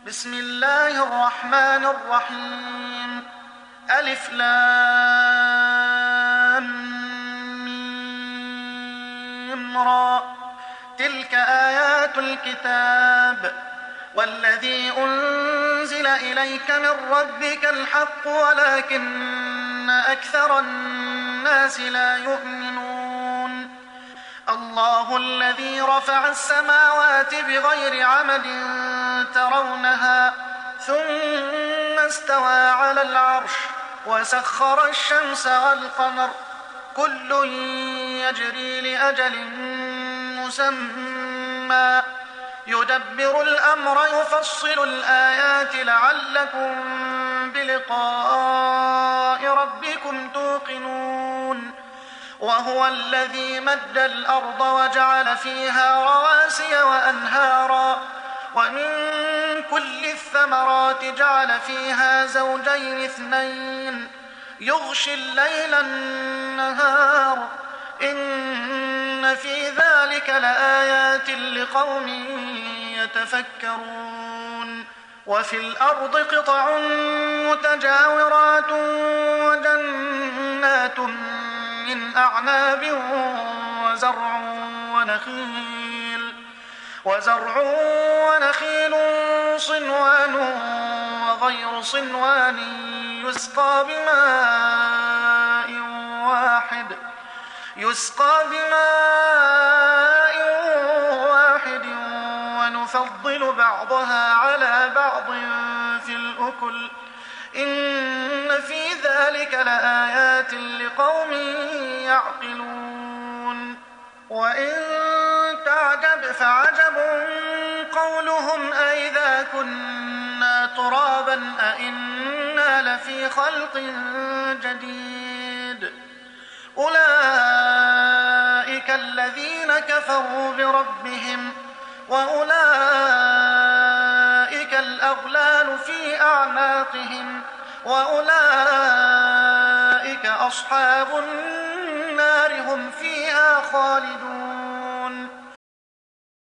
بسم الله الرحمن الرحيم. ألف لام ميم را. تلك آيات الكتاب والذي أنزل إليك من ربك الحق ولكن أكثر الناس لا يؤمنون. الله الذي رفع السماوات بغير عمد ترونها ثم استوى على العرش وسخر الشمس والقمر كل يجري لأجل مسمى يدبر الأمر يفصل الآيات لعلكم بلقاء ربكم توقنون. وهو الذي مد الأرض وجعل فيها رواسي وأنهارا ومن كل الثمرات جعل فيها زوجين اثنين يغشي الليل النهار إن في ذلك لآيات لقوم يتفكرون. وفي الأرض قطع متجاورات وجنات من أعناب وزرع ونخيل صنوان وغير صنوان يسقى بماء واحد ونفضل بعضها على بعض في الأكل إن في ذلك لآيات لقوم يعقلون. وإن تعجب فعجب قولهم أئذا كنا ترابا أئنا لفي خلق جديد. أولئك الذين كفروا بربهم وأولئك الأغلال في أعناقهم وأولئك أصحاب النار هم فيها خالدون.